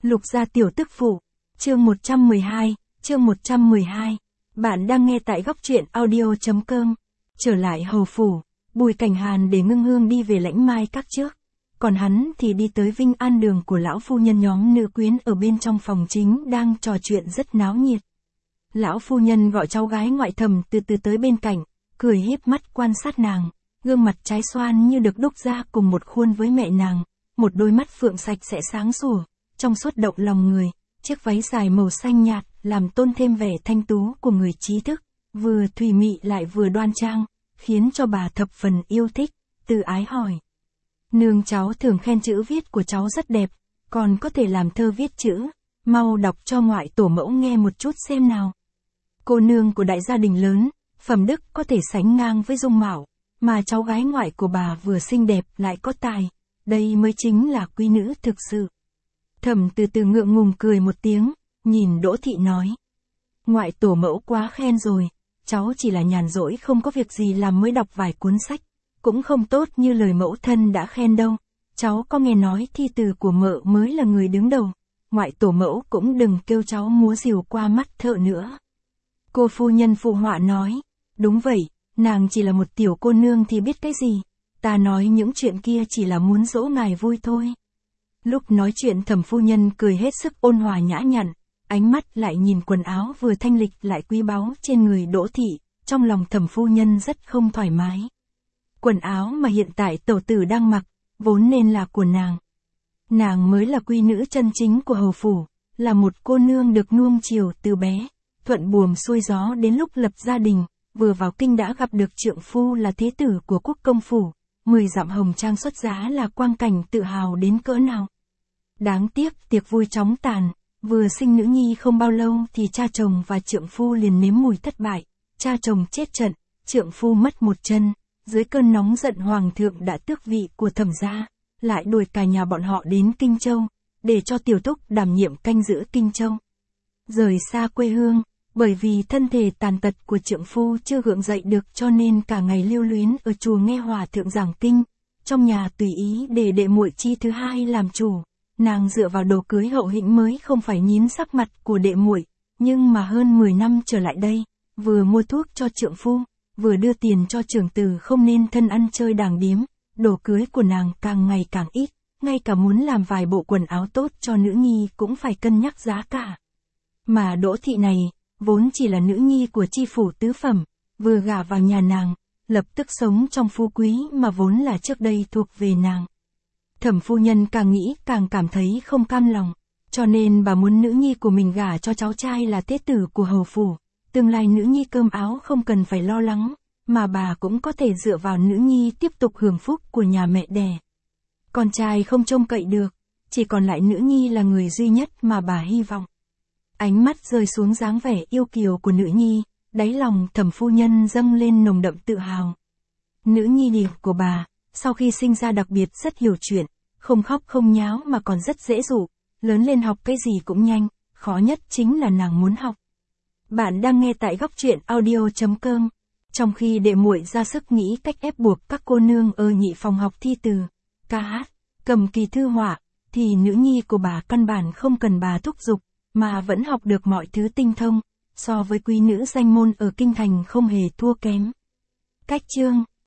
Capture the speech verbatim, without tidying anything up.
Lục gia tiểu tức phụ, chương một trăm mười hai, chương một trăm mười hai. Bạn đang nghe tại góc truyện audio chấm com. Trở lại hầu phủ, Bùi Cảnh Hàn để Ngưng Hương đi về Lãnh Mai Các trước. Còn hắn thì đi tới Vinh An đường của lão phu nhân. Nhóm nữ quyến ở bên trong phòng chính đang trò chuyện rất náo nhiệt. Lão phu nhân gọi cháu gái ngoại Thẩm từ từ tới bên cạnh, cười híp mắt quan sát nàng, gương mặt trái xoan như được đúc ra cùng một khuôn với mẹ nàng, một đôi mắt phượng sạch sẽ sáng sủa, trong suốt động lòng người, chiếc váy dài màu xanh nhạt làm tôn thêm vẻ thanh tú của người trí thức, vừa thùy mị lại vừa đoan trang, khiến cho bà thập phần yêu thích. Từ Ái hỏi: "Nương, cháu thường khen chữ viết của cháu rất đẹp, còn có thể làm thơ viết chữ, mau đọc cho ngoại tổ mẫu nghe một chút xem nào." Cô nương của đại gia đình lớn, phẩm đức có thể sánh ngang với dung mạo, mà cháu gái ngoại của bà vừa xinh đẹp lại có tài, đây mới chính là quý nữ thực sự. Thẩm từ từ ngượng ngùng cười một tiếng, nhìn Đỗ Thị nói: "Ngoại tổ mẫu quá khen rồi, cháu chỉ là nhàn rỗi không có việc gì làm mới đọc vài cuốn sách, cũng không tốt như lời mẫu thân đã khen đâu. Cháu có nghe nói thi từ của mợ mới là người đứng đầu, ngoại tổ mẫu cũng đừng kêu cháu múa rìu qua mắt thợ nữa." Cô phu nhân phụ họa nói: "Đúng vậy, nàng chỉ là một tiểu cô nương thì biết cái gì, ta nói những chuyện kia chỉ là muốn dỗ ngài vui thôi." Lúc nói chuyện Thẩm phu nhân cười hết sức ôn hòa nhã nhặn, ánh mắt lại nhìn quần áo vừa thanh lịch lại quý báu trên người Đỗ Thị, trong lòng Thẩm phu nhân rất không thoải mái. Quần áo mà hiện tại tẩu tử đang mặc, vốn nên là của nàng. Nàng mới là quý nữ chân chính của hầu phủ, là một cô nương được nuông chiều từ bé, thuận buồm xuôi gió đến lúc lập gia đình, vừa vào kinh đã gặp được trượng phu là thế tử của quốc công phủ, mười dặm hồng trang xuất giá là quang cảnh tự hào đến cỡ nào. Đáng tiếc tiệc vui chóng tàn, vừa sinh nữ nhi không bao lâu thì cha chồng và trượng phu liền nếm mùi thất bại, cha chồng chết trận, trượng phu mất một chân, dưới cơn nóng giận hoàng thượng đã tước vị của Thẩm gia, lại đuổi cả nhà bọn họ đến Kinh Châu, để cho tiểu thúc đảm nhiệm canh giữ Kinh Châu. Rời xa quê hương, bởi vì thân thể tàn tật của trượng phu chưa gượng dậy được cho nên cả ngày lưu luyến ở chùa nghe hòa thượng giảng kinh, trong nhà tùy ý để đệ muội chi thứ hai làm chủ. Nàng dựa vào đồ cưới hậu hĩnh mới không phải nhín sắc mặt của đệ muội, nhưng mà hơn mười năm trở lại đây, vừa mua thuốc cho trượng phu, vừa đưa tiền cho trưởng tử không nên thân ăn chơi đàng điếm, đồ cưới của nàng càng ngày càng ít, ngay cả muốn làm vài bộ quần áo tốt cho nữ nhi cũng phải cân nhắc giá cả. Mà Đỗ Thị này, vốn chỉ là nữ nhi của chi phủ tứ phẩm, vừa gả vào nhà nàng, lập tức sống trong phú quý mà vốn là trước đây thuộc về nàng. Thẩm phu nhân càng nghĩ càng cảm thấy không cam lòng, cho nên bà muốn nữ nhi của mình gả cho cháu trai là thế tử của hầu phủ, tương lai nữ nhi cơm áo không cần phải lo lắng, mà bà cũng có thể dựa vào nữ nhi tiếp tục hưởng phúc của nhà mẹ đẻ. Con trai không trông cậy được, chỉ còn lại nữ nhi là người duy nhất mà bà hy vọng. Ánh mắt rơi xuống dáng vẻ yêu kiều của nữ nhi, đáy lòng Thẩm phu nhân dâng lên nồng đậm tự hào. Nữ nhi điệp của bà, sau khi sinh ra đặc biệt rất hiểu chuyện, không khóc không nháo mà còn rất dễ dụ, lớn lên học cái gì cũng nhanh, khó nhất chính là nàng muốn học. Bạn đang nghe tại góc truyện audio chấm com. Trong khi đệ muội ra sức nghĩ cách ép buộc các cô nương ở nhị phòng học thi từ, ca hát, cầm kỳ thư họa, thì nữ nhi của bà căn bản không cần bà thúc giục, mà vẫn học được mọi thứ tinh thông, so với quý nữ danh môn ở kinh thành không hề thua kém. Cách chương